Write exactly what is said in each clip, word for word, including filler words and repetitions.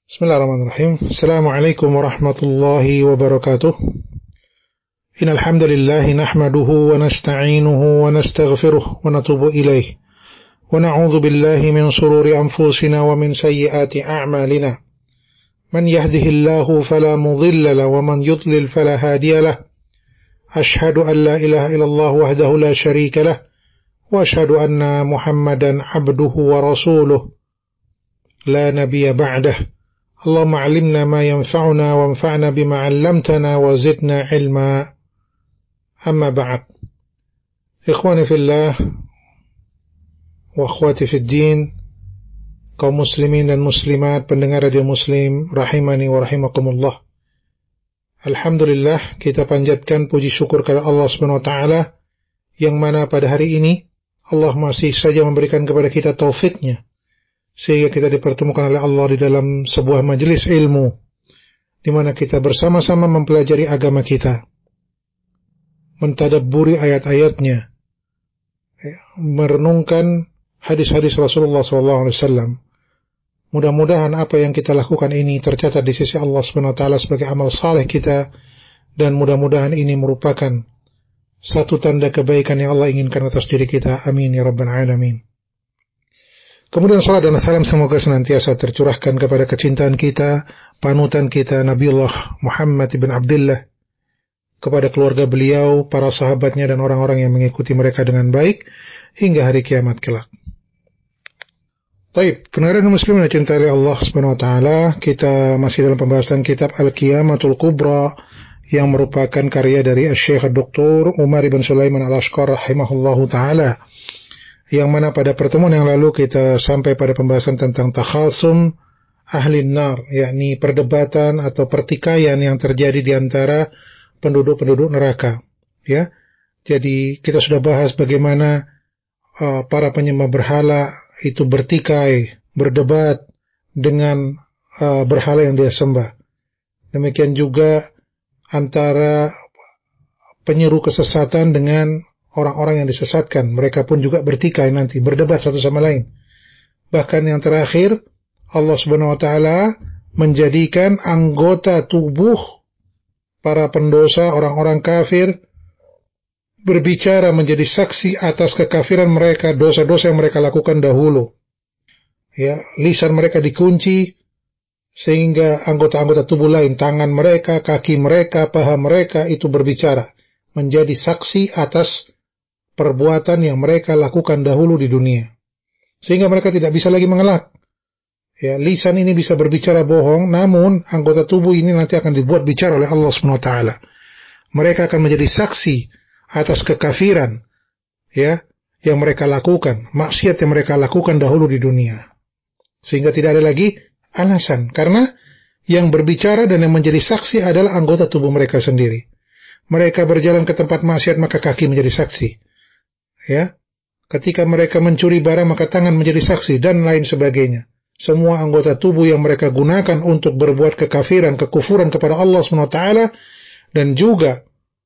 Bismillahirrahmanirrahim. Assalamualaikum warahmatullahi wabarakatuh. Innal hamdalillah nahmaduhu wa nasta'inuhu wa nastaghfiruh wa natubu ilaih. Wa na'udzu billahi min shururi anfusina wa min sayyiati a'malina. Man yahdihillahu fala mudilla lahu wa man yudlil fala hadiya lahu. Ashhadu an la ilaha illallah wahdahu la syarika lahu wa ashhadu anna Muhammadan 'abduhu wa rasuluh. La nabiyya ba'dahu. Allahumma 'allimna ma yanfa'una wanfa'na bima 'allamtana wa zidna 'ilma. Amma ba'd. Ikhwani fillah wa akhwati fid din, kaum muslimin dan muslimat pendengar radio Muslim rahimani wa rahimakumullah. Alhamdulillah, kita panjatkan puji syukur kepada Allah Subhanahu wa taala yang mana pada hari ini Allah masih saja memberikan kepada kita taufiknya sehingga kita dipertemukan oleh Allah di dalam sebuah majelis ilmu di mana kita bersama-sama mempelajari agama kita, mentadabburi ayat-ayatnya, merenungkan hadis-hadis Rasulullah sallallahu alaihi wasallam. Mudah-mudahan apa yang kita lakukan ini tercatat di sisi Allah Subhanahu wa taala sebagai amal saleh kita, dan mudah-mudahan ini merupakan satu tanda kebaikan yang Allah inginkan atas diri kita. Amin ya rabbal alamin. Kemudian salat dan salam semoga senantiasa tercurahkan kepada kecintaan kita, panutan kita Nabiullah Muhammad ibn Abdullah, kepada keluarga beliau, para sahabatnya dan orang-orang yang mengikuti mereka dengan baik hingga hari kiamat kelak. Baik, pendengar muslimin yang dicintai Allah Subhanahu wa taala, kita masih dalam pembahasan kitab Al-Qiyamatul Kubra yang merupakan karya dari Syekh Doktor Umar bin Sulaiman Al-Ashqar rahimahullahu taala, yang mana pada pertemuan yang lalu kita sampai pada pembahasan tentang takhasum ahli nar, yakni perdebatan atau pertikaian yang terjadi di antara penduduk-penduduk neraka. Ya, jadi kita sudah bahas bagaimana uh, para penyembah berhala itu bertikai, berdebat dengan uh, berhala yang dia sembah. Demikian juga antara penyeru kesesatan dengan orang-orang yang disesatkan, mereka pun juga bertikai nanti, berdebat satu sama lain. Bahkan yang terakhir, Allah Subhanahu wa taala menjadikan anggota tubuh para pendosa, orang-orang kafir, berbicara menjadi saksi atas kekafiran mereka, dosa-dosa yang mereka lakukan dahulu. Ya, lisan mereka dikunci sehingga anggota-anggota tubuh lain, tangan mereka, kaki mereka, paha mereka itu berbicara, menjadi saksi atas perbuatan yang mereka lakukan dahulu di dunia, sehingga mereka tidak bisa lagi mengelak. Ya, lisan ini bisa berbicara bohong, namun anggota tubuh ini nanti akan dibuat bicara oleh Allah Subhanahu wa taala. Mereka akan menjadi saksi atas kekafiran, ya, yang mereka lakukan, maksiat yang mereka lakukan dahulu di dunia, sehingga tidak ada lagi alasan, karena yang berbicara dan yang menjadi saksi adalah anggota tubuh mereka sendiri. Mereka berjalan ke tempat maksiat, maka kaki menjadi saksi. Ya, ketika mereka mencuri barang, maka tangan menjadi saksi, dan lain sebagainya. Semua anggota tubuh yang mereka gunakan untuk berbuat kekafiran, kekufuran kepada Allah subhanahu wa taala, dan juga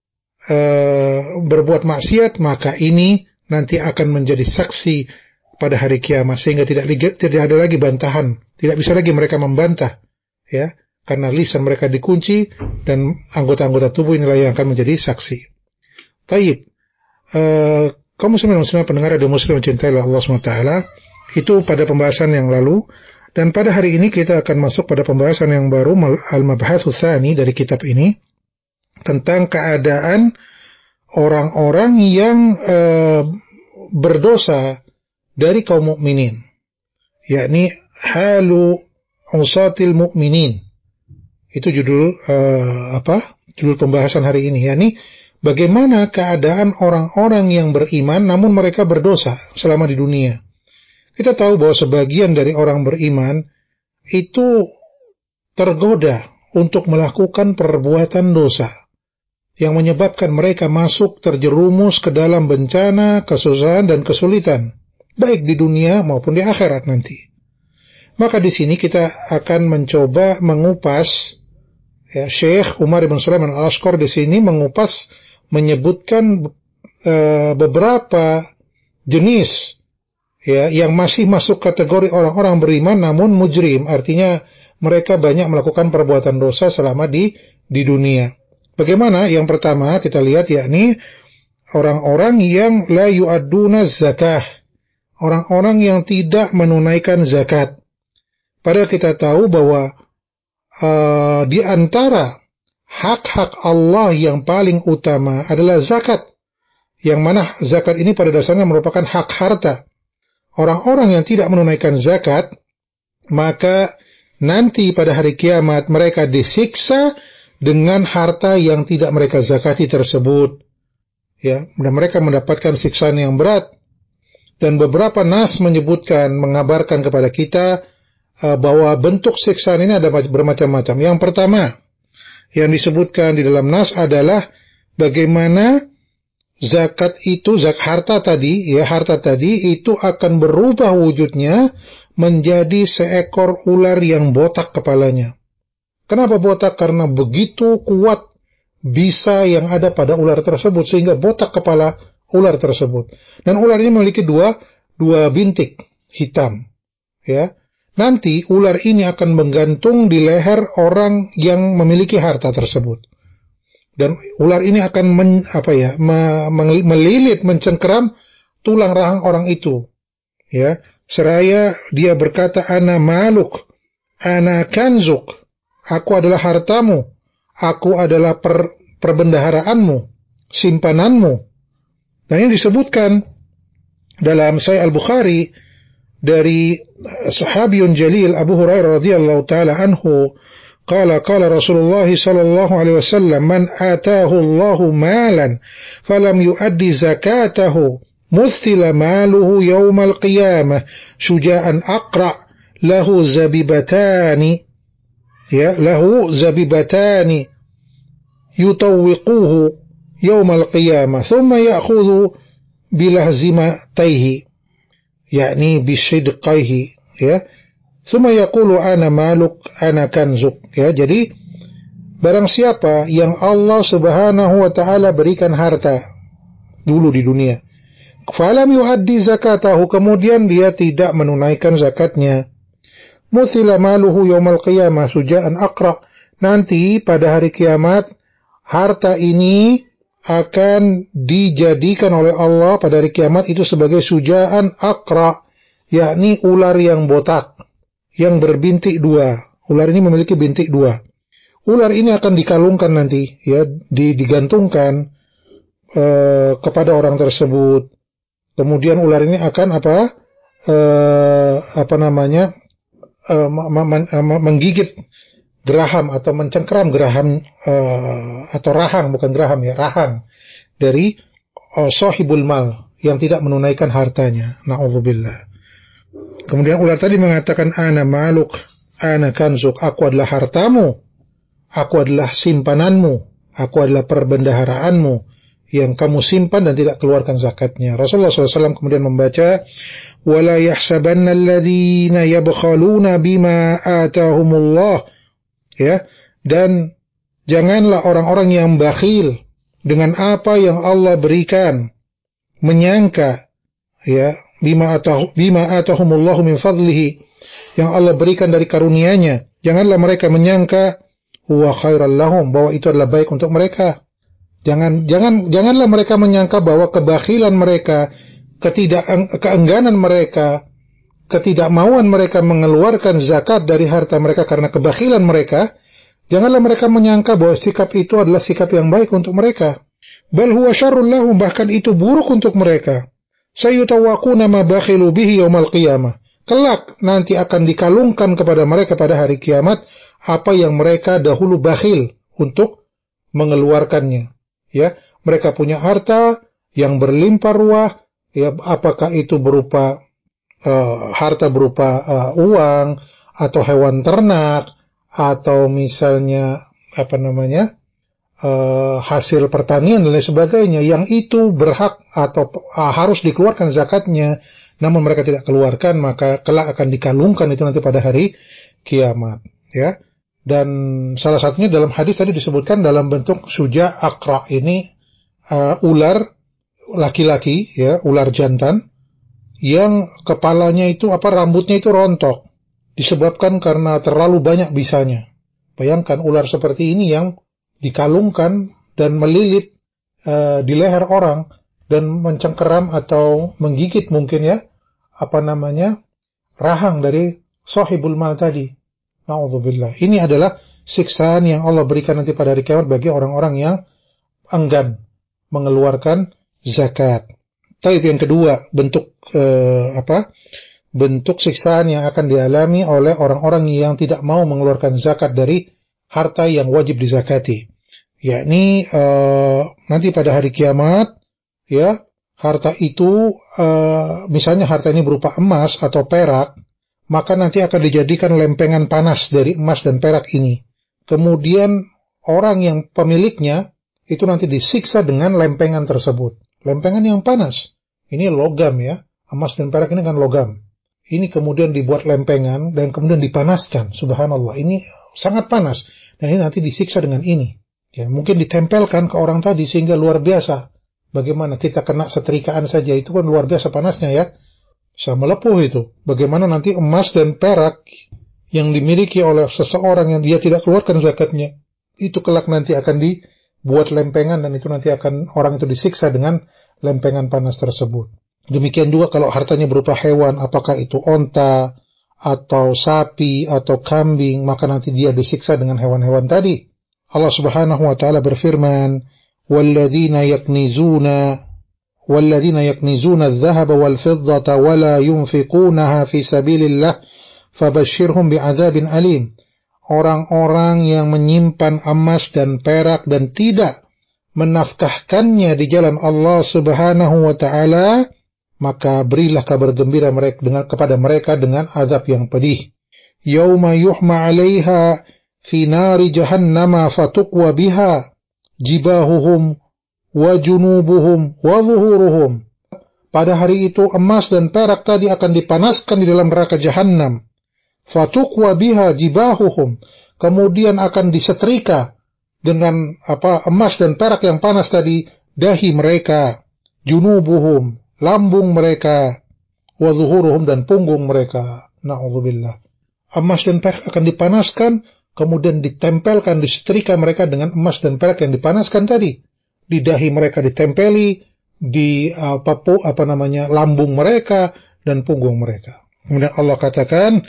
uh, berbuat maksiat, maka ini nanti akan menjadi saksi pada hari kiamat, sehingga tidak, tidak ada lagi bantahan, tidak bisa lagi mereka membantah, ya, karena lisan mereka dikunci dan anggota-anggota tubuh inilah yang akan menjadi saksi. Taib. Uh, kaum muslimin dan muslimat pendengar radio Muslim mencintai Allah subhanahu wa taala, itu pada pembahasan yang lalu, dan pada hari ini kita akan masuk pada pembahasan yang baru, al-mabhatsu tsani dari kitab ini, tentang keadaan orang-orang yang uh, berdosa dari kaum mukminin, yakni halu usatil mukminin. Itu judul uh, apa? Judul pembahasan hari ini, yakni bagaimana keadaan orang-orang yang beriman namun mereka berdosa selama di dunia. Kita tahu bahwa sebagian dari orang beriman itu tergoda untuk melakukan perbuatan dosa yang menyebabkan mereka masuk terjerumus ke dalam bencana, kesusahan dan kesulitan, baik di dunia maupun di akhirat nanti. Maka di sini kita akan mencoba mengupas, ya, Syekh Umar bin Sulaiman Al-Ashqar di sini mengupas, menyebutkan uh, beberapa jenis, ya, yang masih masuk kategori orang-orang beriman namun mujrim, artinya mereka banyak melakukan perbuatan dosa selama di di dunia. Bagaimana? Yang pertama kita lihat yakni orang-orang yang la yu'adduna zakah, orang-orang yang tidak menunaikan zakat. Padahal kita tahu bahwa uh, di antara hak-hak Allah yang paling utama adalah zakat, yang mana zakat ini pada dasarnya merupakan hak harta. Orang-orang yang tidak menunaikan zakat, maka nanti pada hari kiamat mereka disiksa dengan harta yang tidak mereka zakati tersebut. Ya, dan mereka mendapatkan siksaan yang berat. Dan beberapa nas menyebutkan, mengabarkan kepada kita uh, bahwa bentuk siksaan ini ada bermacam-macam. Yang pertama yang disebutkan di dalam nas adalah bagaimana zakat itu, zakat harta tadi, ya harta tadi itu akan berubah wujudnya menjadi seekor ular yang botak kepalanya. Kenapa botak? Karena begitu kuat bisa yang ada pada ular tersebut sehingga botak kepala ular tersebut. Dan ular ini memiliki dua dua bintik hitam. Ya, nanti ular ini akan menggantung di leher orang yang memiliki harta tersebut. Dan ular ini akan men, apa ya, me, melilit, mencengkeram tulang rahang orang itu. Ya, seraya dia berkata, ana maluk, ana kanzuk, aku adalah hartamu, aku adalah per, perbendaharaanmu, simpananmu. Dan ini disebutkan dalam Sahih Al-Bukhari dari sahabiyun jalil Abu Hurairah radhiyallahu taala anhu, qala qala Rasulullah sallallahu alaihi wasallam, man ataahu Allahu malan falam yuaddi zakatahu muthila maluhu yaumal qiyamah syuja'an aqra lahu zabibatani, ya lahu zabibatani yutawwiquhu yaumal qiyamah thumma ya'khudhu bilahzimatayhi, yakni bisidqaihi, ya thumma yaqulu ana maluk ana kanzuk. Ya, jadi barang siapa yang Allah Subhanahu wa taala berikan harta dulu di dunia, falam yuaddi zakatahu, kemudian dia tidak menunaikan zakatnya, muthila maluhu yaumal qiyamah suja'an aqra, nanti pada hari kiamat harta ini akan dijadikan oleh Allah pada hari kiamat itu sebagai suja'an aqra, yakni ular yang botak, yang berbintik dua. Ular ini memiliki bintik dua. Ular ini akan dikalungkan nanti, ya, digantungkan uh, kepada orang tersebut. Kemudian ular ini akan apa? Uh, apa namanya? Uh, menggigit geraham atau mencengkeram geraham uh, atau rahang, bukan geraham ya, rahang dari uh, sahibul mal yang tidak menunaikan hartanya. Na'udzubillah. Kemudian ular tadi mengatakan, ana maluk, ana kanzuk, aku adalah hartamu, aku adalah simpananmu, aku adalah perbendaharaanmu yang kamu simpan dan tidak keluarkan zakatnya. Rasulullah shallallahu alaihi wasallam kemudian membaca, wala yahsabanna alladhina yabkhaluna bima atahumullah, ya, dan janganlah orang-orang yang bakhil dengan apa yang Allah berikan menyangka, ya, bima atahu bima atahumullahu min fadlihi, yang Allah berikan dari karunia-Nya, janganlah mereka menyangka huwa khairal lahum, bahwa itu adalah baik untuk mereka. Jangan jangan janganlah mereka menyangka bahwa kebakhilan mereka, ketidak keengganan mereka, ketidakmauan mereka mengeluarkan zakat dari harta mereka karena kebakhilan mereka, janganlah mereka menyangka bahwa sikap itu adalah sikap yang baik untuk mereka. Bal huwa syarrul lahum, bahkan itu buruk untuk mereka. Sayutawaquna ma bakhilu bihi yaumal qiyamah. Kelak nanti akan dikalungkan kepada mereka pada hari kiamat apa yang mereka dahulu bakhil untuk mengeluarkannya. Ya, mereka punya harta yang berlimpah ruah, ya, apakah itu berupa Uh, harta berupa uh, uang atau hewan ternak atau misalnya apa namanya uh, hasil pertanian dan lain sebagainya, yang itu berhak atau uh, harus dikeluarkan zakatnya, namun mereka tidak keluarkan, maka kelak akan dikalungkan itu nanti pada hari kiamat, ya. Dan salah satunya dalam hadis tadi disebutkan dalam bentuk suja akra, ini uh, ular laki-laki, ya, ular jantan yang kepalanya itu apa rambutnya itu rontok, disebabkan karena terlalu banyak bisanya. Bayangkan ular seperti ini yang dikalungkan dan melilit uh, di leher orang dan mencengkeram atau menggigit mungkin ya, apa namanya, rahang dari sahibul mal tadi. Na'udzubillah. Ini adalah siksaan yang Allah berikan nanti pada hari kiamat bagi orang-orang yang enggan mengeluarkan zakat. Tapi yang kedua, bentuk uh, apa? bentuk siksaan yang akan dialami oleh orang-orang yang tidak mau mengeluarkan zakat dari harta yang wajib dizakati. Yakni uh, nanti pada hari kiamat, ya, harta itu uh, misalnya harta ini berupa emas atau perak, maka nanti akan dijadikan lempengan panas dari emas dan perak ini. Kemudian orang yang pemiliknya itu nanti disiksa dengan lempengan tersebut. Lempengan yang panas. Ini logam ya. Emas dan perak ini kan logam. Ini kemudian dibuat lempengan dan kemudian dipanaskan. Subhanallah, ini sangat panas. Dan ini nanti disiksa dengan ini. Ya, mungkin ditempelkan ke orang tadi sehingga luar biasa. Bagaimana kita kena setrikaan saja, itu kan luar biasa panasnya ya. Bisa melepuh itu. Bagaimana nanti emas dan perak yang dimiliki oleh seseorang yang dia tidak keluarkan zakatnya, itu kelak nanti akan dibuat lempengan dan itu nanti akan orang itu disiksa dengan lempengan panas tersebut. Demikian juga kalau hartanya berupa hewan, apakah itu onta, atau sapi, atau kambing, maka nanti dia disiksa dengan hewan-hewan tadi. Allah subhanahu wa ta'ala berfirman, وَالَّذِينَ يَكْنِزُونَ وَالَّذِينَ يَكْنِزُونَ الذَّهَبَ وَالْفِضَّةَ وَلَا يُنْفِقُونَهَا فِي سَبِيلِ اللَّهِ فَبَشِّرْهُمْ بِعَذَابٍ أَلِيمٍ. Orang-orang yang menyimpan emas dan perak dan tidak menafkahkannya di jalan Allah subhanahu wa ta'ala, maka berilah kabar gembira mereka dengan kepada mereka dengan azab yang pedih. Yauma yuhma 'alaiha fi nari jahannama fatuqwa biha jibahuhum wa junubuhum wa zuhuruhum. Pada hari itu emas dan perak tadi akan dipanaskan di dalam neraka jahanam. Fatuqwa biha jibahuhum. Kemudian akan disetrika dengan apa emas dan perak yang panas tadi dahi mereka, junubuhum, lambung mereka, wa zuhuruhum, dan punggung mereka. Na'udzubillah. Emas dan perak akan dipanaskan, kemudian ditempelkan, disetrika mereka dengan emas dan perak yang dipanaskan tadi. Di dahi mereka ditempeli, di apa, apa namanya, lambung mereka dan punggung mereka. Kemudian Allah katakan,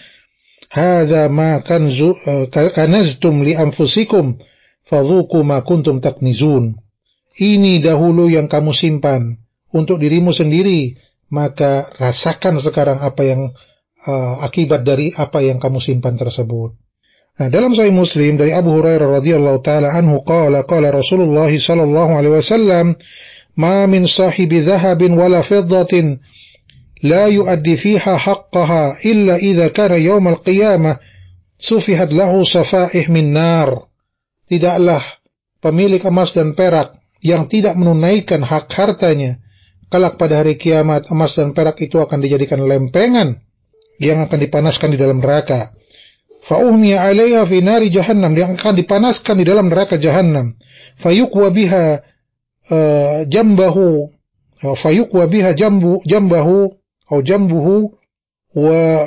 hadza ma kanzu kanaztum li anfusikum fadzuqu ma kuntum taknizun. Ini dahulu yang kamu simpan untuk dirimu sendiri, maka rasakan sekarang apa yang uh, akibat dari apa yang kamu simpan tersebut. Nah, dalam Sahih Muslim dari Abu Hurairah radhiyallahu taala anhu qala qala Rasulullah sallallahu alaihi wasallam, ma min sahibi dhahabin wala fiddatin la yuaddi fiha haqqaha illa idza kana yaum al-qiyamah sufihat lahu safaih min nar. Tidaklah pemilik emas dan perak yang tidak menunaikan hak hartanya, kelak pada hari kiamat emas dan perak itu akan dijadikan lempengan yang akan dipanaskan di dalam neraka. Fa'uhmiya 'alaiha fi nari jahannam, yang akan dipanaskan di dalam neraka jahannam. Fayuqwa biha uh, jambahu uh, fayuqwa biha jambu jambahu atau jambuhu wa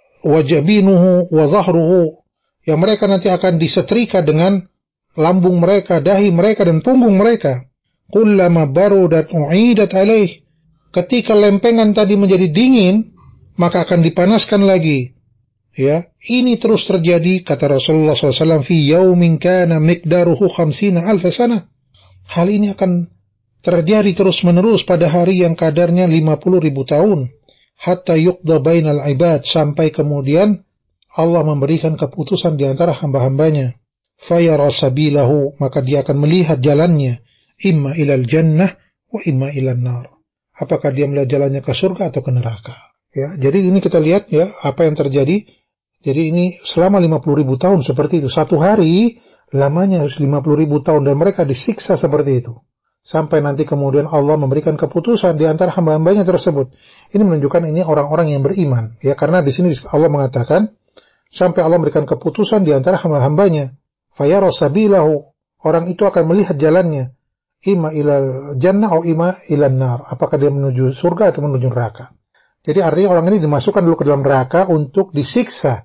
wajabinuhu wa dhahruhu. Yang mereka nanti akan disetrika dengan lambung mereka, dahi mereka dan punggung mereka. Kullama barudat u'idat alaih. Ketika lempengan tadi menjadi dingin, maka akan dipanaskan lagi. Ya, ini terus terjadi, kata Rasulullah shallallahu alaihi wasallam, fi yaumin kana miqdaruhu khamsina alfa sana. Hal ini akan terjadi terus menerus pada hari yang kadarnya lima puluh ribu tahun. Hatta yuqda bainal ibad, sampai kemudian Allah memberikan keputusan di antara hamba-hambanya. Fayara sabilahu, maka dia akan melihat jalannya, imma ilal jannah wa imma ilal nar. Apakah dia melihat jalannya ke surga atau ke neraka? Ya, jadi ini kita lihat ya apa yang terjadi. Jadi ini selama lima puluh ribu tahun seperti itu. Satu hari lamanya harus lima puluh ribu tahun dan mereka disiksa seperti itu. Sampai nanti kemudian Allah memberikan keputusan di antara hamba-hambanya tersebut. Ini menunjukkan ini orang-orang yang beriman. Ya, karena di sini Allah mengatakan sampai Allah memberikan keputusan di antara hamba-hambanya. Fayara sabilahu, orang itu akan melihat jalannya. Ima ilal jannah atau ima ilal nar. Apakah dia menuju surga atau menuju neraka. Jadi artinya orang ini dimasukkan dulu ke dalam neraka untuk disiksa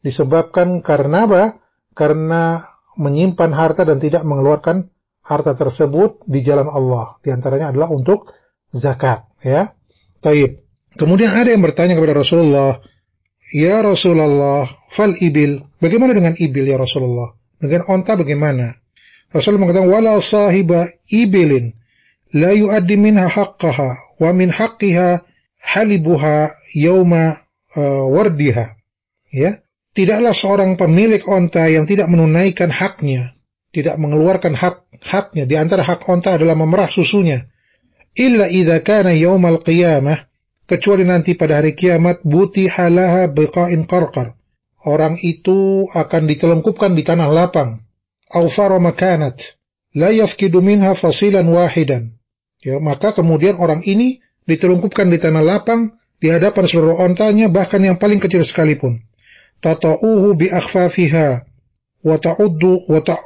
Disebabkan karena apa? Karena menyimpan harta dan tidak mengeluarkan harta tersebut di jalan Allah. Di antaranya adalah untuk zakat, ya. Taib. Kemudian ada yang bertanya kepada Rasulullah, "Ya Rasulullah, fal ibil, bagaimana dengan ibil ya Rasulullah? Dengan onta bagaimana?" Rasulullah mengatakan, "Wala sahiba ibilin la yuaddi minha haqqaha wa min haqqiha halibuha yauma uh, wardiha." Ya, tidaklah seorang pemilik onta yang tidak menunaikan haknya, tidak mengeluarkan hak haknya. Di antara hak onta adalah memerah susunya. Illa idza kana yaumal qiyamah, kecuali nanti pada hari kiamat, butiha laha biqa'in qarqar. Orang itu akan ditelungkupkan di tanah lapang. Au fara makanat la yafkidu minha fasilan wahidan. Ya, maka kemudian orang ini ditelungkupkan di tanah lapang di hadapan seluruh ontanya, bahkan yang paling kecil sekalipun. Tata'uhu bi akhfafiha wa ta'uddu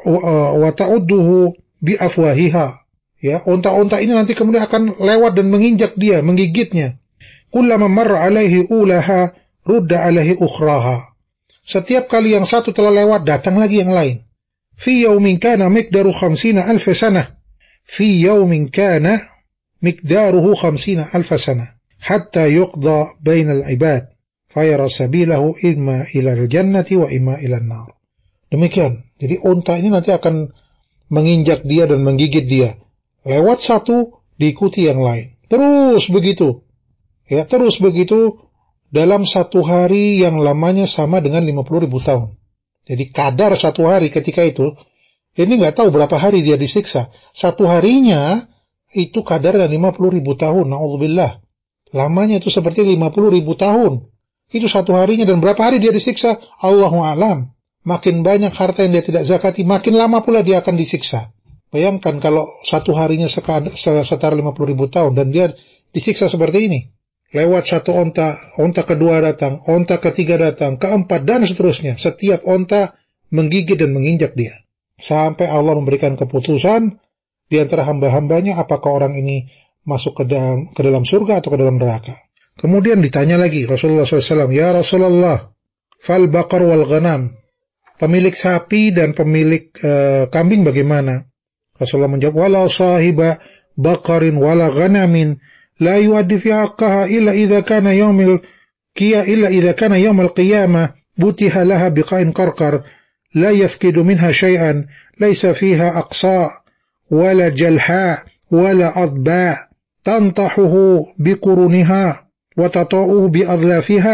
wa ta'udduhu bi afwahiha. Ya, onta-onta ini nanti kemudian akan lewat dan menginjak dia, menggigitnya. Kullama marra alaihi ulaha rudda alaihi ukhraha. Setiap kali yang satu telah lewat, datang lagi yang lain. Fi yaumin kana miqdaru khamsina alf sanah. Fi yaumin kana miqdaruhu khamsina alf sanah. Hatta yuqda bainal ibad. Fayara sabilahu imma ilal jannati wa imma ilal nar. Demikian. Jadi unta ini nanti akan menginjak dia dan menggigit dia. Lewat satu, diikuti yang lain. Terus begitu. Ya, terus begitu dalam satu hari yang lamanya sama dengan lima puluh ribu tahun. Jadi kadar satu hari ketika itu, ini nggak tahu berapa hari dia disiksa. Satu harinya itu kadar lima puluh ribu tahun. Na'udzubillah. Lamanya itu seperti lima puluh ribu tahun. Itu satu harinya, dan berapa hari dia disiksa? Allahu a'lam. Makin banyak harta yang dia tidak zakati, makin lama pula dia akan disiksa. Bayangkan kalau satu harinya setara lima puluh ribu tahun dan dia disiksa seperti ini. Lewat satu onta, onta kedua datang, onta ketiga datang, keempat dan seterusnya. Setiap onta menggigit dan menginjak dia. Sampai Allah memberikan keputusan di antara hamba-hambanya apakah orang ini masuk ke dalam, ke dalam surga atau ke dalam neraka. Kemudian ditanya lagi Rasulullah shallallahu alaihi wasallam, "Ya Rasulullah, fal baqar wal ghanam, pemilik sapi dan pemilik uh, kambing bagaimana?" Rasulullah menjawab, "Wala sahiba baqarin wala ghanamin la yuaddi fi haqqaha illa idza kana yawmil qiyamah illa idza kana yawmal qiyamah butiha laha biqa'in qarqar la yafkidu minha shay'an laysa fiha aqsa wala jalha wala adba tantahuhu biquruniha وتطاؤه بأظلافها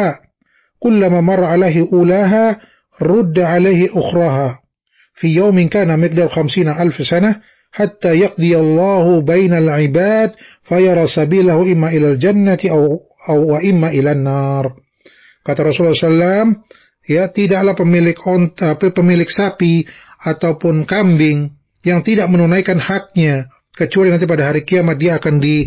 كلما مر عليه أولاها رد عليه أخراها في يوم كان مقدار خمسين ألف سنة حتى يقضي الله بين العباد فيرى سبيله إما إلى الجنة أو, أو إما إلى النار. Kata Rasulullah shallallahu alaihi wasallam, ya, tidaklah pemilik onta, pemilik sapi ataupun kambing yang tidak menunaikan haknya, kecuali nanti pada hari kiamat dia akan di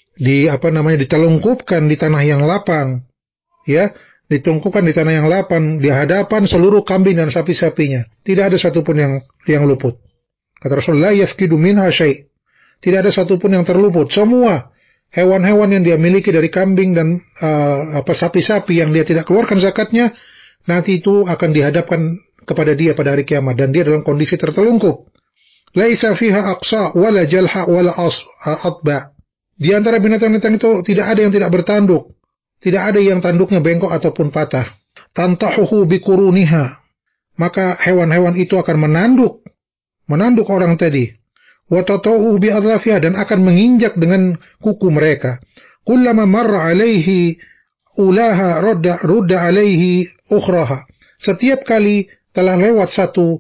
di apa namanya ditelungkupkan di tanah yang lapang, ya, ditelungkupkan di tanah yang lapang di hadapan seluruh kambing dan sapi-sapinya. Tidak ada satupun yang yang luput. Kata Rasulullah, yafkidu minha syai'. Tidak ada satupun yang terluput. Semua hewan-hewan yang dia miliki dari kambing dan uh, apa sapi-sapi yang dia tidak keluarkan zakatnya, nanti itu akan dihadapkan kepada dia pada hari kiamat dan dia dalam kondisi tertelungkup. Laisa fiha aqsa wala jalha wala atba. Di antara binatang-binatang itu tidak ada yang tidak bertanduk, tidak ada yang tanduknya bengkok ataupun patah. Tantahuhu biquruniha, maka hewan-hewan itu akan menanduk, menanduk orang tadi. Wa tata'uhu bi'adlafiha, dan akan menginjak dengan kuku mereka. Kullama marra alaihi ulaha rudda rudda alaihi ukhraha. Setiap kali telah lewat satu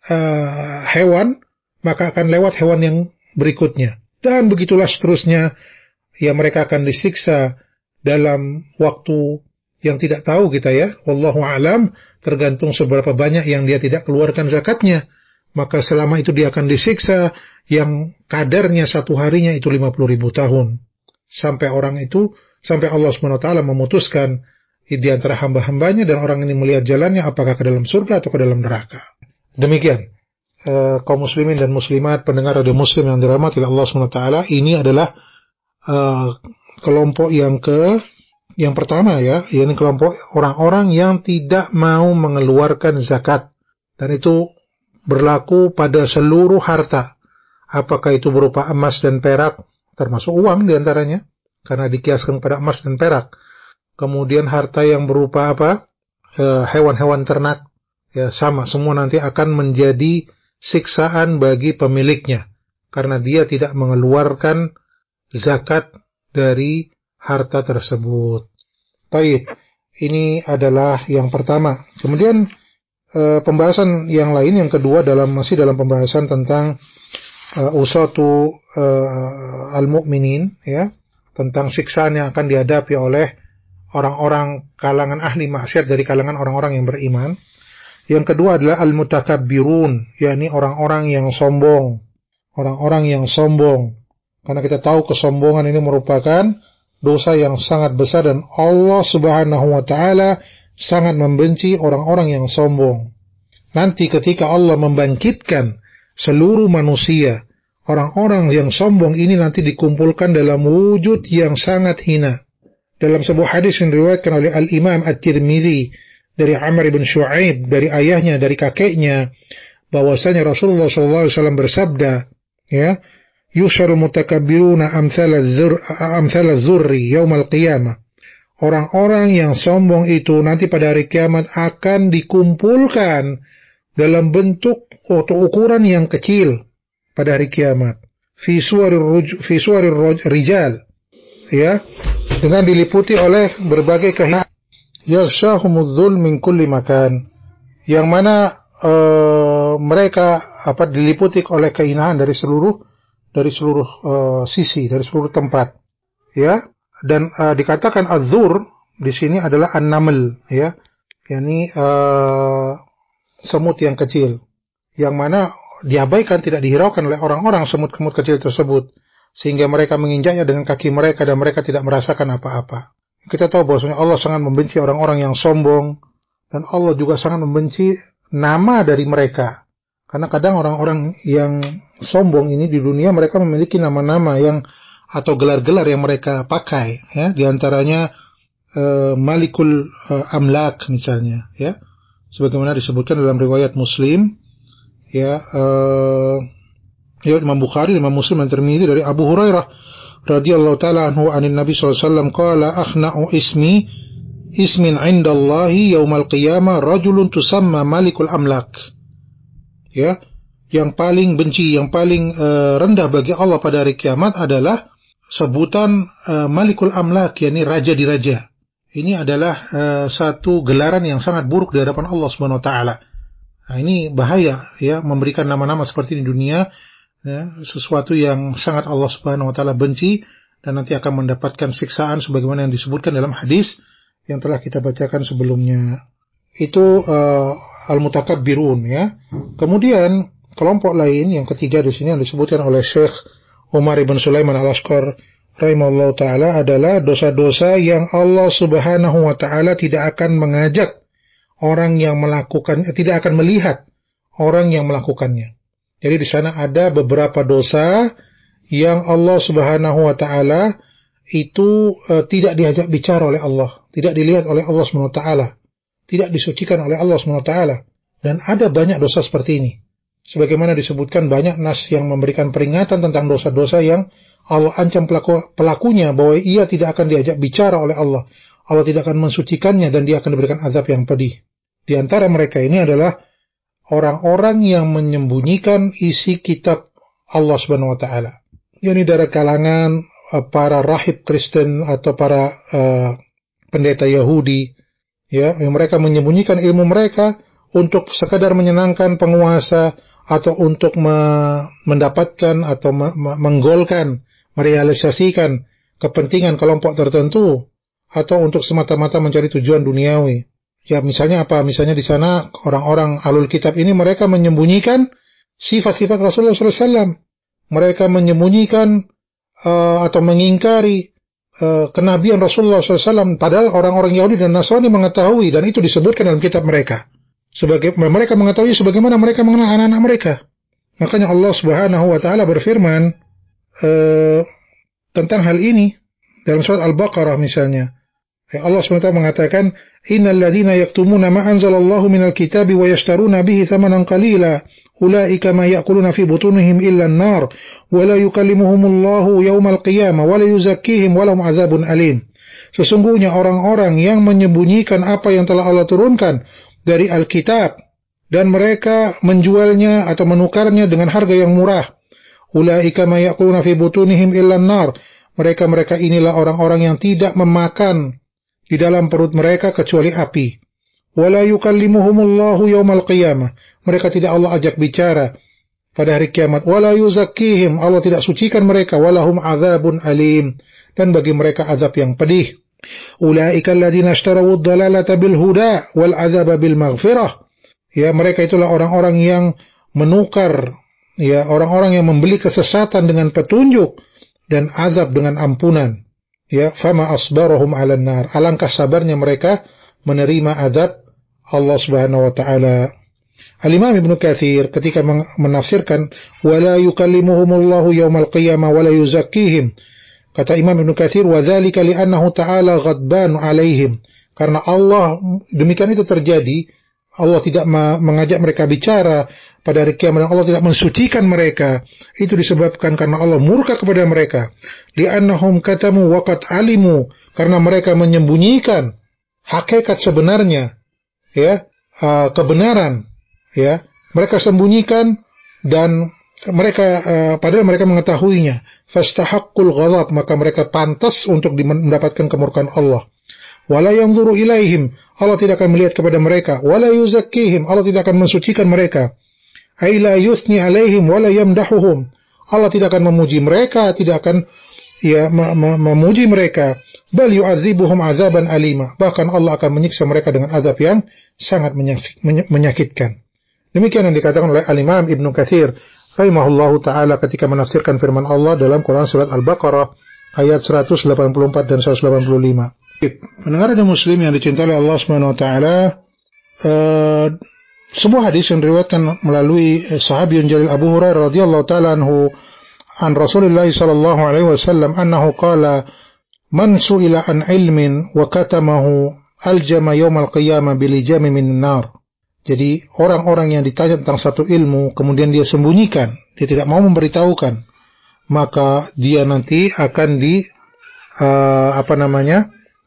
uh, hewan, maka akan lewat hewan yang berikutnya. Dan begitulah seterusnya, ya, mereka akan disiksa dalam waktu yang tidak tahu kita, ya. Wallahu a'lam, tergantung seberapa banyak yang dia tidak keluarkan zakatnya. Maka selama itu dia akan disiksa yang kadarnya satu harinya itu lima puluh ribu tahun. Sampai orang itu, sampai Allah subhanahu wa taala memutuskan di antara hamba-hambanya dan orang ini melihat jalannya apakah ke dalam surga atau ke dalam neraka. Demikian. Uh, kaum muslimin dan muslimat pendengar radio muslim yang dirahmati oleh Allah subhanahu wa taala, ini adalah uh, kelompok yang ke Yang pertama ya, yakni kelompok orang-orang yang tidak mau mengeluarkan zakat. Dan itu berlaku pada seluruh harta. Apakah itu berupa emas dan perak, termasuk uang diantaranya, karena dikiaskan pada emas dan perak. Kemudian harta yang berupa apa? E, hewan-hewan ternak. Ya, sama, semua nanti akan menjadi siksaan bagi pemiliknya. Karena dia tidak mengeluarkan zakat dari harta tersebut. Baik, ini adalah yang pertama. Kemudian e, pembahasan yang lain, yang kedua dalam masih dalam pembahasan tentang e, usatu e, al-mu'minin, ya, tentang siksaan yang akan dihadapi oleh orang-orang kalangan ahli maksiat dari kalangan orang-orang yang beriman. Yang kedua adalah al-mutakabbirun, yakni orang-orang yang sombong, orang-orang yang sombong. Karena kita tahu kesombongan ini merupakan dosa yang sangat besar dan Allah Subhanahu wa taala sangat membenci orang-orang yang sombong. Nanti ketika Allah membangkitkan seluruh manusia, orang-orang yang sombong ini nanti dikumpulkan dalam wujud yang sangat hina. Dalam sebuah hadis yang diriwayatkan oleh Al-Imam At-Tirmidzi dari Amr bin Shu'aib, dari ayahnya, dari kakeknya, bahwasanya Rasulullah shallallahu alaihi wasallam bersabda, ya, yusyarul mutakabbiruna amthal az-zurri yaumal qiyamah. Orang-orang yang sombong itu nanti pada hari kiamat akan dikumpulkan dalam bentuk atau ukuran yang kecil pada hari kiamat. Fi suwarir fi suwarir rijal, ya, dengan diliputi oleh berbagai kehinaan. Yaghshahumudz dzul min kulli makan, yang mana uh, mereka apa diliputi oleh kehinaan dari seluruh dari seluruh uh, sisi, dari seluruh tempat, ya. Dan uh, dikatakan az-zur di sini adalah an-naml, ya, yakni uh, semut yang kecil, yang mana diabaikan, tidak dihiraukan oleh orang-orang semut-semut kecil tersebut, sehingga mereka menginjaknya dengan kaki mereka dan mereka tidak merasakan apa-apa. Kita tahu bahwasanya Allah sangat membenci orang-orang yang sombong, dan Allah juga sangat membenci nama dari mereka. Karena kadang orang-orang yang sombong ini di dunia mereka memiliki nama-nama yang atau gelar-gelar yang mereka pakai, ya, di antaranya uh, Malikul uh, Amlak misalnya, ya, sebagaimana disebutkan dalam riwayat Muslim, ya, uh, ya, Imam Bukhari, Imam Muslim dan Tirmidzi dari Abu Hurairah radhiyallahu taala anhu anin Nabi sallallahu alaihi wasallam qala akhna'u ismi ismin 'indallahi yaumal qiyamah rajulun tusamma Malikul Amlak. Ya, yang paling benci, yang paling uh, rendah bagi Allah pada hari kiamat adalah sebutan uh, Malikul Amlak, yakni raja di raja. Ini adalah uh, satu gelaran yang sangat buruk di hadapan Allah Subhanahu wa taala. Nah, ini bahaya, ya, memberikan nama-nama seperti di dunia, ya, sesuatu yang sangat Allah Subhanahu wa taala benci dan nanti akan mendapatkan siksaan sebagaimana yang disebutkan dalam hadis yang telah kita bacakan sebelumnya. Itu uh, al-mutakabbirun, ya. Kemudian kelompok lain yang ketiga di sini yang disebutkan oleh Syekh Umar ibn Sulaiman al-Ashqar rahimahullah ta'ala adalah dosa-dosa yang Allah Subhanahu wa ta'ala tidak akan mengajak orang yang melakukan, tidak akan melihat orang yang melakukannya. Jadi di sana ada beberapa dosa yang Allah Subhanahu wa ta'ala itu uh, tidak diajak bicara oleh Allah, tidak dilihat oleh Allah Subhanahu wa ta'ala, tidak disucikan oleh Allah Subhanahu wa ta'ala. Dan ada banyak dosa seperti ini. Sebagaimana disebutkan banyak nas yang memberikan peringatan tentang dosa-dosa yang Allah ancam pelaku, pelakunya bahwa ia tidak akan diajak bicara oleh Allah. Allah tidak akan mensucikannya dan dia akan diberikan azab yang pedih. Di antara mereka ini adalah orang-orang yang menyembunyikan isi kitab Allah Subhanahu wa taala. Ini dari kalangan uh, para rahib Kristen atau para uh, pendeta Yahudi, ya, yang mereka menyembunyikan ilmu mereka untuk sekadar menyenangkan penguasa atau untuk me- mendapatkan atau me- menggolkan, merealisasikan kepentingan kelompok tertentu atau untuk semata-mata mencari tujuan duniawi. Ya, misalnya apa? Misalnya di sana orang-orang Ahlul Kitab ini mereka menyembunyikan sifat-sifat Rasulullah shallallahu alaihi wasallam. Mereka menyembunyikan uh, atau mengingkari uh, kenabian Rasulullah shallallahu alaihi wasallam. Padahal orang-orang Yahudi dan Nasrani mengetahui dan itu disebutkan dalam kitab mereka. Sebagai mereka mengetahui sebagaimana mereka mengenal anak-anak mereka. Makanya Allah Subhanahu wa taala berfirman uh, tentang hal ini dalam surat Al-Baqarah misalnya, Allah subhanahu wa taala mengatakan, innal ladzina yaktumuna ma anzalallahu minal kitabi wa yashtaruna bihi thamanan qalila ulaika ma ya'kuluna fi butunihim illa an-nar wa la yukallimuhumullahu yaumal qiyamah wa la yuzakkihim wa lahum adzabun alim. Sesungguhnya orang-orang yang menyembunyikan apa yang telah Allah turunkan dari Alkitab dan mereka menjualnya atau menukarnya dengan harga yang murah. Ulaika ma ya'kuluna fi butunihim illa an-nar. Mereka-mereka inilah orang-orang yang tidak memakan di dalam perut mereka kecuali api. Wala yukallimuhumullahu yaumal qiyamah. Mereka tidak Allah ajak bicara pada hari kiamat. Wala yuzakkihim. Allah tidak sucikan mereka. Walahum adzabun alim. Dan bagi mereka azab yang pedih. Ulaika alladziina ishtarawud dalalata bil huda wal adzaba bil maghfirah. Ya, mereka itulah orang-orang yang menukar, ya, orang-orang yang membeli kesesatan dengan petunjuk dan azab dengan ampunan. Ya, fama asbarahum 'alan nar. Alangkah sabarnya mereka menerima azab Allah Subhanahu wa taala. Al-Imam Ibnu Katsir ketika menafsirkan wala yukallimuhumullahu yaumal qiyamah wala yuzakkihim, kata Imam Ibnu Katsir, wa dzalika li'annahu ta'ala ghadban 'alaihim. Karena Allah, demikian itu terjadi, Allah tidak mengajak mereka bicara pada hari kiamat, Allah tidak mensucikan mereka. Itu disebabkan karena Allah murka kepada mereka. Li'annahum katamu wa qad alimu, karena mereka menyembunyikan hakikat sebenarnya, ya, uh, kebenaran, ya. Mereka sembunyikan dan mereka uh, padahal mereka mengetahuinya. Fastahaqqul ghadab, maka mereka pantas untuk mendapatkan kemurkaan Allah. Wala yanzuru ilaihim, Allah tidak akan melihat kepada mereka. Wala yuzakkihim, Allah tidak akan mensucikan mereka. Ai la yusni alaihim wala yamdahuhum, Allah tidak akan memuji mereka, tidak akan ya memuji mereka. Bal yu'adzibuhum azaban alima, bahkan Allah akan menyiksa mereka dengan azab yang sangat menyakitkan. Demikian yang dikatakan oleh Al-Imam Ibnu Katsir rahimahullahu taala ketika menafsirkan firman Allah dalam Quran surat Al-Baqarah ayat seratus delapan puluh empat dan seratus delapan puluh lima. Pendengar dan muslim yang dicintai oleh Allah Subhanahu wa taala, uh, sebuah hadis yang diriwayatkan melalui sahabiun jalil Abu Hurairah radhiyallahu taala anhu an Rasulullah sallallahu alaihi wasallam annahu qala man su'ila an ilmin wa katamahu aljama yaumal qiyamah bilijami min nar. Jadi orang-orang yang ditanya tentang satu ilmu kemudian dia sembunyikan, dia tidak mau memberitahukan, maka dia nanti akan di uh, apa namanya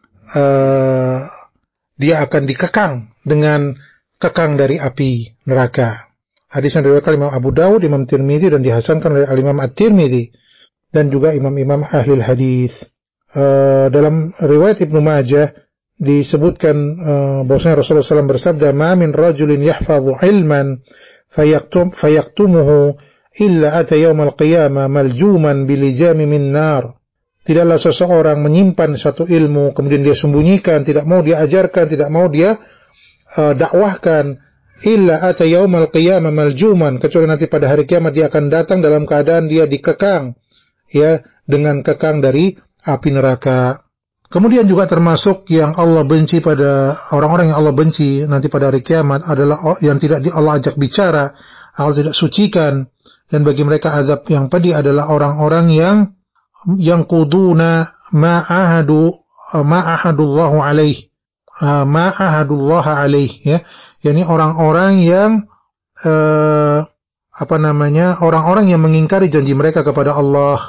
Uh, dia akan dikekang dengan kekang dari api neraka. Hadis yang diriwayatkan Imam Abu Dawud, Imam Tirmidzi dan dihasankan oleh Al-Imam At-Tirmidzi dan juga imam-imam ahli hadis. Uh, dalam riwayat Ibnu Majah disebutkan uh, bahwasanya Rasulullah shallallahu alaihi wasallam bersabda, "Ma min rajulin yahfadhu ilman fayaktum fayaktumuhu illa ata yaumal qiyamah maljuman bilijami min nar." Tidaklah seseorang menyimpan satu ilmu, kemudian dia sembunyikan, tidak mau dia ajarkan, tidak mau dia uh, dakwahkan, illa ata yaumal qiyamah maljuman, kecuali nanti pada hari kiamat dia akan datang dalam keadaan dia dikekang, ya, dengan kekang dari api neraka. Kemudian juga termasuk yang Allah benci pada orang-orang yang Allah benci nanti pada hari kiamat adalah yang tidak di Allah ajak bicara, Allah tidak sucikan, dan bagi mereka azab yang pedih adalah orang-orang yang yang kuduna ma'ahadu ma'ahadullahu alaih ma'ahadullah alaih, ya, yakni orang-orang yang eh, apa namanya orang-orang yang mengingkari janji mereka kepada Allah.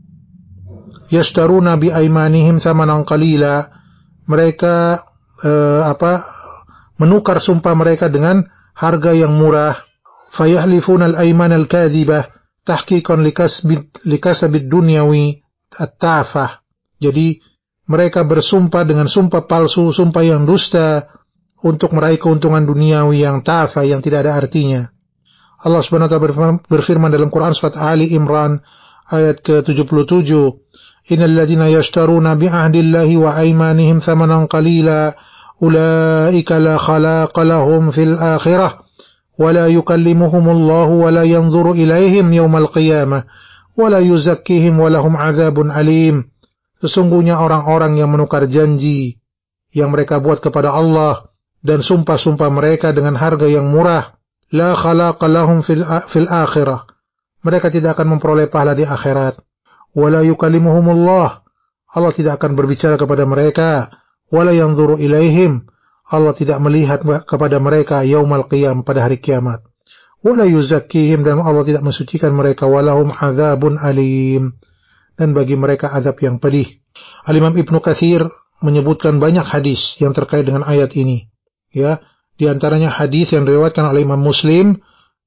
Yashtaruna bi aimanihim samanan qalila, mereka eh, apa menukar sumpah mereka dengan harga yang murah. Fayahlifuna al-aiman al-kadhibah tahqiqan likasbid likasabid dunyawi at-tafah. Jadi mereka bersumpah dengan sumpah palsu, sumpah yang dusta untuk meraih keuntungan duniawi yang tafah, yang tidak ada artinya. Allah Subhanahu wa taala berfirman dalam Quran surat Ali Imran ayat ke tujuh puluh tujuh, "Innal ladzina yashtaruna bi ahdillahi wa aymanihim thamanan qalila ulaika la khalaqa lahum fil akhirah wa la yukallimuhumullahu wa la yanzuru ilaihim yaumal qiyamah wala yuzakkihim walahum adzabun alim." Sesungguhnya orang-orang yang menukar janji yang mereka buat kepada Allah dan sumpah-sumpah mereka dengan harga yang murah, la khalaqa lahum fil, fil akhirah, mereka tidak akan memperoleh pahala di akhirat. Wala yukallimuhumullah, Allah tidak akan berbicara kepada mereka. wa la yanzuru ilaihim, Allah tidak melihat kepada mereka yaumal qiyam, pada hari kiamat. Wa la yuzakkihim, dan Allah tidak mensucikan mereka. Walahum adzabun alim, dan bagi mereka azab yang pedih. Al-Imam Ibnu Katsir menyebutkan banyak hadis yang terkait dengan ayat ini. Ya, di antaranya hadis yang diriwayatkan oleh Imam Muslim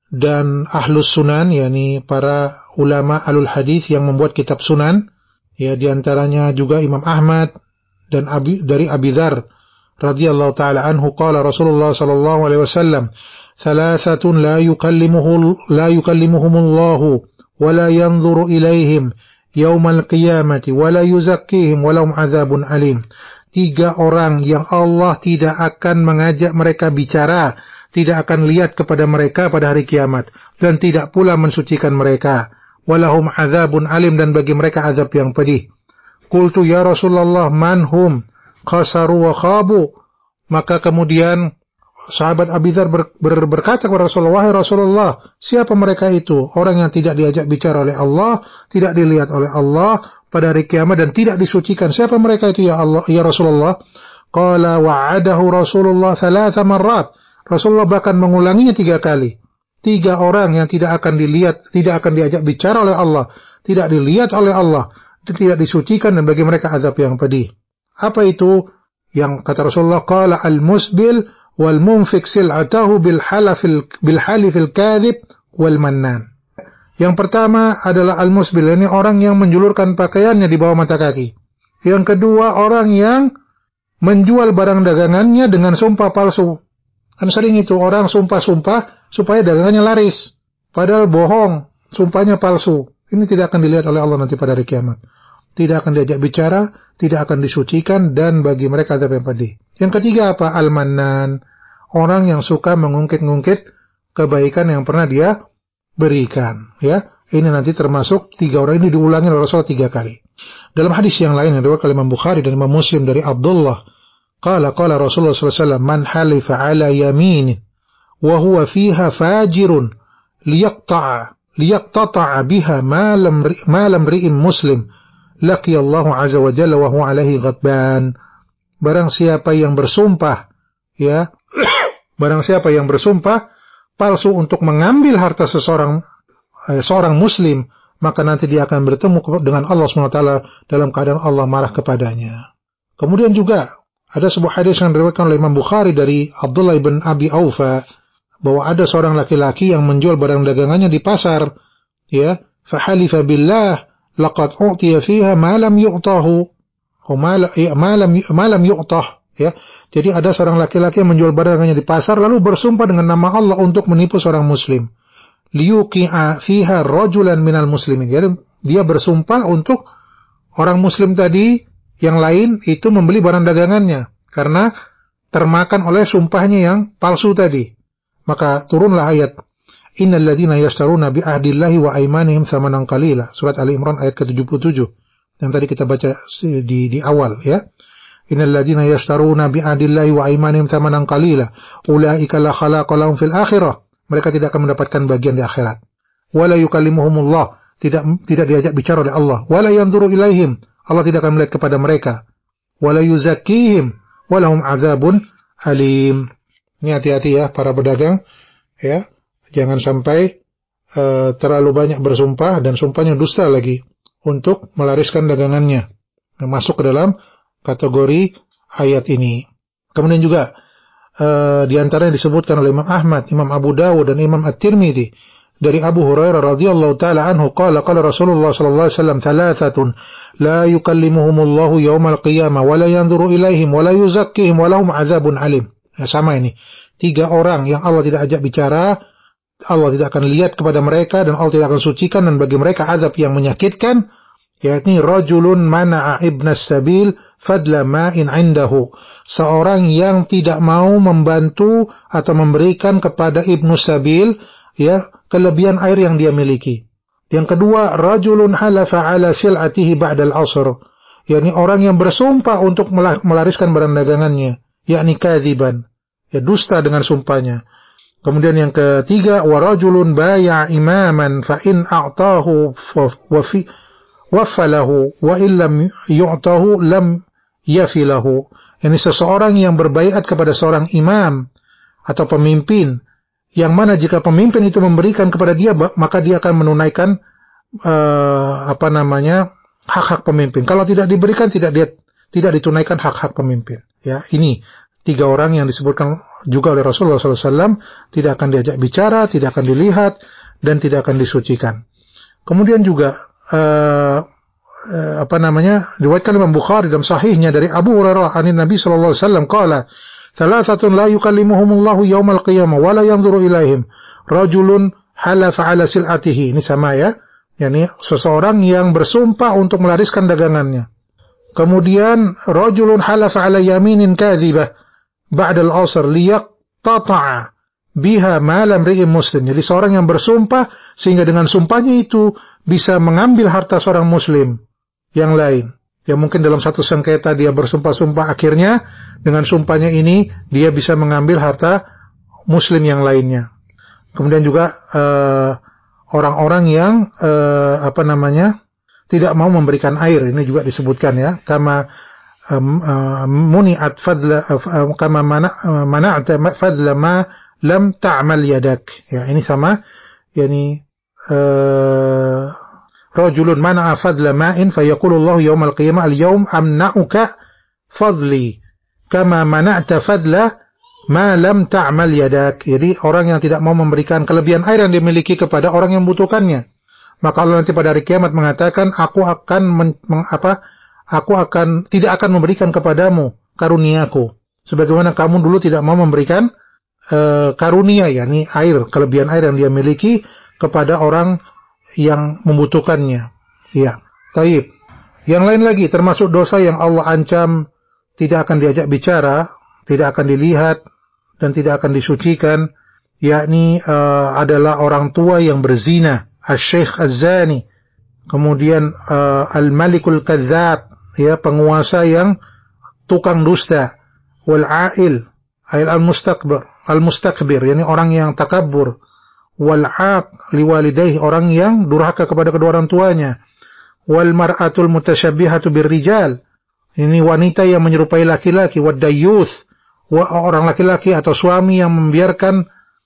dan Ahlus Sunan, yakni para ulama alul hadis yang membuat kitab Sunan. Ya, di antaranya juga Imam Ahmad dan Abi, dari Abi Dzar radhiyallahu taala anhu, qala Rasulullah sallallahu alaihi wasallam, "Thalathatun la yukallimuhu la yukallimuhumullahu wa la yanzuru ilaihim yaumal qiyamati wa la yuzakkihim wa lahum adzabun alim." Tiga orang yang Allah tidak akan mengajak mereka bicara, tidak akan lihat kepada mereka pada hari kiamat, dan tidak pula mensucikan mereka. Walahum adzabun alim, dan bagi mereka azab yang pedih. Qultu ya Rasulullah, man hum? Khasaru wa khabu. Maka kemudian sahabat Abi Dzar ber, ber, berkata kepada Rasulullah, wahai Rasulullah, siapa mereka itu? Orang yang tidak diajak bicara oleh Allah, tidak dilihat oleh Allah pada hari kiamat, dan tidak disucikan. Siapa mereka itu ya Allah, ya Rasulullah? Qala wa'adahu Rasulullah thalatha marrat. Rasulullah bahkan mengulanginya tiga kali. Tiga orang yang tidak akan dilihat, tidak akan diajak bicara oleh Allah, tidak dilihat oleh Allah, tidak disucikan, dan bagi mereka azab yang pedih. Apa itu? Yang kata Rasulullah, qala al-musbil wal munfik sil'atahu bil halafil bil halifil kadhib wal mannan. Yang pertama adalah al-musbil, ini orang yang menjulurkan pakaiannya di bawah mata kaki. Yang kedua, orang yang menjual barang dagangannya dengan sumpah palsu. Kan sering itu orang sumpah-sumpah supaya dagangannya laris, padahal bohong, sumpahnya palsu. Ini tidak akan dilihat oleh Allah nanti pada hari kiamat. Tidak akan diajak bicara, tidak akan disucikan, dan bagi mereka azab yang pedih. Yang ketiga apa? Al-mannan, orang yang suka mengungkit-ungkit kebaikan yang pernah dia berikan. Ya, ini nanti termasuk tiga orang ini diulangi oleh Rasulullah tiga kali. Dalam hadis yang lain yang diriwayatkan oleh Imam Bukhari dan Imam Muslim dari Abdullah, qala qala Rasulullah sallallahu alaihi wasallam, man halifa ala yamin wa huwa fiha fajirun liyaqta'a liyaqtata'a biha ma lam ma lam ri'im muslim laqiyallahu azza wa jalla wa huwa alaihi ghadban. Barang siapa yang bersumpah, ya, barang siapa yang bersumpah palsu untuk mengambil harta seseorang eh, seorang muslim, maka nanti dia akan bertemu dengan Allah subhanahu wa taala dalam keadaan Allah marah kepadanya. Kemudian juga ada sebuah hadis yang diriwayatkan oleh Imam Bukhari dari Abdullah bin Abi Aufa, bahwa ada seorang laki-laki yang menjual barang dagangannya di pasar, ya, fa halifa billah laqad u'tiya fiha ma lam yu'tahu, oh ma lam ma lam yu'tah, ya. Jadi ada seorang laki-laki yang menjual barang dagangannya di pasar lalu bersumpah dengan nama Allah untuk menipu seorang muslim. Liyuqi'a fiha rajulan minal muslimin. Jadi dia bersumpah untuk orang muslim tadi yang lain itu membeli barang dagangannya karena termakan oleh sumpahnya yang palsu tadi. Maka turunlah ayat innal ladzina yashtaruna bi ahdillahi wa aymanihim tsamanan qalila, surat Ali Imran ayat ke tujuh puluh tujuh yang tadi kita baca di di awal, ya. Innal ladzina yashtaruna bi ahdillahi wa aymanihim tsamanan qalila ulaika la khalaqa lahum fil akhirah, mereka tidak akan mendapatkan bagian di akhirat. Wala yukallimuhumullah, tidak tidak diajak bicara oleh Allah. Wala yanzuru ilaihim, Allah tidak akan melihat kepada mereka. Wala yuzakkihim walahum adzabun alim. Ini hati-hati ya para pedagang, ya. Jangan sampai uh, terlalu banyak bersumpah dan sumpahnya dusta lagi untuk melariskan dagangannya. Masuk ke dalam kategori ayat ini. Kemudian juga uh, di antaranya disebutkan oleh Imam Ahmad, Imam Abu Dawud dan Imam At-Tirmidzi dari Abu Hurairah radhiyallahu taala anhu qala qala Rasulullah sallallahu alaihi wasallam thalathatun la yukallimuhumullahu yaumal qiyamah wa la yanzuru ilaihim wa la yuzakkihim wa lahum adzabun alim. Ya, sama ini. Tiga orang yang Allah tidak ajak bicara, Allah tidak akan lihat kepada mereka, dan Allah tidak akan sucikan, dan bagi mereka azab yang menyakitkan, yakni rajulun mana'a ibnas sabil fadla ma'in indahu, seorang yang tidak mau membantu atau memberikan kepada ibnu sabil, ya, kelebihan air yang dia miliki. Yang kedua, rajulun halafa ala sil'atihi ba'dal asr, yakni orang yang bersumpah untuk melariskan barang dagangannya, yakni kadziban, ya, dusta dengan sumpahnya. Kemudian yang ketiga, wa rajulun baya' imaman fa in a'tahu wa fi wafalahu wa illam yu'tahu lam yafilahu, Ini seseorang yang berbaiat kepada seorang imam atau pemimpin, yang mana jika pemimpin itu memberikan kepada dia, maka dia akan menunaikan uh, apa namanya hak-hak pemimpin. Kalau tidak diberikan, tidak dia tidak ditunaikan hak-hak pemimpin. Ya, ini tiga orang yang disebutkan juga oleh Rasulullah shallallahu alaihi wasallam, tidak akan diajak bicara, tidak akan dilihat, dan tidak akan disucikan. Kemudian juga uh, uh, apa namanya diriwayatkan Imam Bukhari dalam sahihnya dari Abu Hurairah an Nabi sallallahu alaihi wasallam qala thalathatun la yukallimuhumullahu yaumal qiyamah wa la yanzuru ilaihim rajulun halafa ala sil'atihi. Ini sama ya, yakni seseorang yang bersumpah untuk melariskan dagangannya. Kemudian rajulun halafa ala yaminin kadhibah ba'da al-'asr liyaqtata'a biha malam ri'im muslim. Jadi seorang yang bersumpah sehingga dengan sumpahnya itu bisa mengambil harta seorang muslim yang lain. Ya mungkin dalam satu sengketa dia bersumpah-sumpah, akhirnya dengan sumpahnya ini dia bisa mengambil harta muslim yang lainnya. Kemudian juga uh, orang-orang yang uh, apa namanya tidak mau memberikan air, ini juga disebutkan ya, kama um, uh, muni'at fadla uh, kama mana uh, mana'ta fadla ma lam ta'mal yadak. Ya, ini sama, yakni uh, rajulun mana'a fadla ma'in fayaqulu Allah yaumal qiyamah al-yawm amna'uka fadli kama mana'ta fadla ma lam ta'mal yadak. Jadi orang yang tidak mau memberikan kelebihan air yang dimiliki kepada orang yang membutuhkannya, maka Allah nanti pada hari kiamat mengatakan, aku akan men, meng, apa aku akan tidak akan memberikan kepadamu karuniaku sebagaimana kamu dulu tidak mau memberikan uh, karunia, yakni air, kelebihan air yang dia miliki kepada orang yang membutuhkannya. Ya, baik. Yang lain lagi termasuk dosa yang Allah ancam tidak akan diajak bicara, tidak akan dilihat, dan tidak akan disucikan, yakni uh, adalah orang tua yang berzina, asy-syekh az-zani, kemudian uh, al-malikul kadzdzab, ya, penguasa yang tukang dusta, wal a'il, ail al-mustakbir, al-mustakbir, yakni orang yang takabur, wal 'aq liwalidayhi, orang yang durhaka kepada kedua orang tuanya, wal mar'atul mutasyabihatu birrijal, ini wanita yang menyerupai laki-laki, wad dayyuth, orang laki-laki atau suami yang membiarkan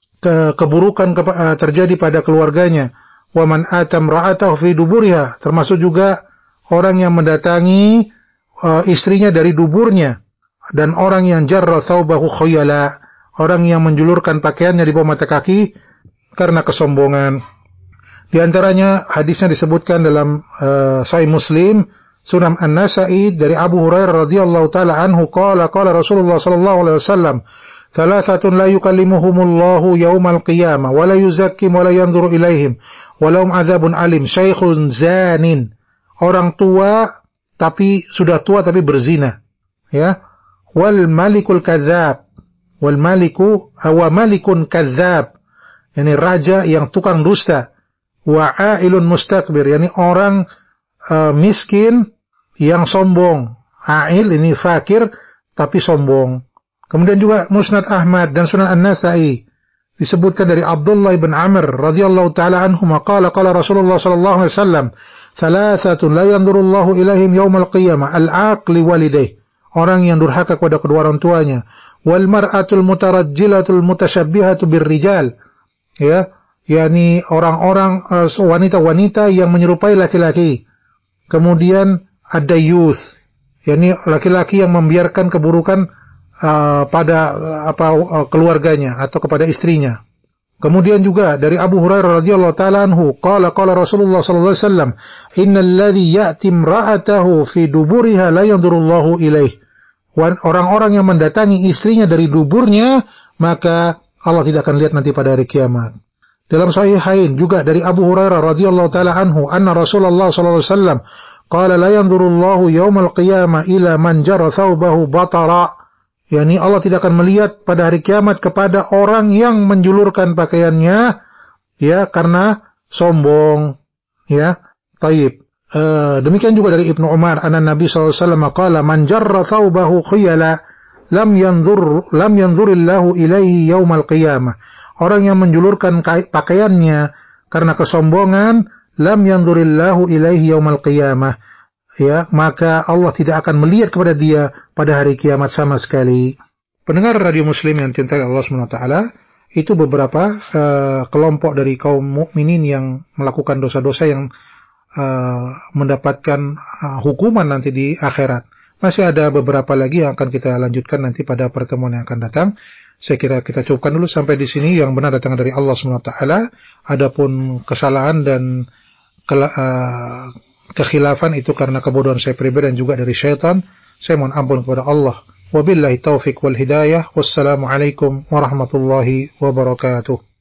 ke keburukan ke terjadi pada keluarganya, wa man atam ra'atahu fi duburiha, termasuk juga orang yang mendatangi uh, istrinya dari duburnya, dan orang yang jarra thawbahu khuyala, orang yang menjulurkan pakaiannya di bawah mata kaki karena kesombongan. Di antaranya hadisnya disebutkan dalam uh, Sahih Muslim, Sunan An-Nasa'i dari Abu Hurairah radhiyallahu taala anhu qala qala Rasulullah sallallahu alaihi wasallam thalathatun la yukallimuhumullahu yaumal qiyamah wa la yuzakkim wa la yanzuru ilaihim wa lahum adzabun alim syaikhun zanin, orang tua tapi sudah tua tapi berzina, ya, wal malikul kadzdzab, wal maliku huwa malikun kadzdzab, yakni raja yang tukang dusta, wa ailun mustakbir, yakni orang uh, miskin yang sombong. Ail ini fakir tapi sombong. Kemudian juga Musnad Ahmad dan Sunan An-Nasa'i disebutkan dari Abdullah bin Amr radhiyallahu taala anhu qala qala Rasulullah sallallahu alaihi wasallam thalathatun la yanzurullahu ilaihim yaumal qiyamah al-aqli walidayh, orang yang durhaka kepada kedua orang tuanya, wal mar'atul mutarajjilatul mutasyabbihatu birrijal, ya, yakni orang-orang uh, wanita-wanita yang menyerupai laki-laki. Kemudian ada youth, yakni laki-laki yang membiarkan keburukan uh, pada uh, apa uh, keluarganya atau kepada istrinya. Kemudian juga dari Abu Hurairah radhiyallahu taala anhu qala qala Rasulullah sallallahu alaihi wasallam innal ladzi ya'ti imra'atahu fi duburiha la yanzurullahu ilaih, orang-orang yang mendatangi istrinya dari duburnya maka Allah tidak akan lihat nanti pada hari kiamat. Dalam Sahihain juga dari Abu Hurairah radhiyallahu taala anhu anna Rasulullah sallallahu alaihi wasallam qala la yanzurullahu yaumal qiyamah ila man jara thawbahu batara, yakni Allah tidak akan melihat pada hari kiamat kepada orang yang menjulurkan pakaiannya, ya, karena sombong, ya. Taib. Uh, demikian juga dari Ibnu Umar anna Nabi sallallahu alaihi wasallam qala man jarra thawbahu khuyala lam yanzur lam yanzurillahu ilaihi yaumal qiyamah, orang yang menjulurkan pakaiannya karena kesombongan, lam yanzurillahu ilaihi yaumal qiyamah, ya, maka Allah tidak akan melihat kepada dia pada hari kiamat sama sekali. Pendengar radio Muslim yang dicintai Allah Subhanahu wa taala, itu beberapa uh, kelompok dari kaum mukminin yang melakukan dosa-dosa yang uh, mendapatkan uh, hukuman nanti di akhirat. Masih ada beberapa lagi yang akan kita lanjutkan nanti pada pertemuan yang akan datang. Saya kira kita cukupkan dulu sampai di sini. Yang benar datang dari Allah Subhanahu wa taala. Adapun kesalahan dan ke, uh, kekhilafan itu karena kebodohan saya pribadi dan juga dari syaitan. Saya mohon ampun kepada Allah. Wabillahi taufiq wal hidayah. Wassalamualaikum warahmatullahi wabarakatuh.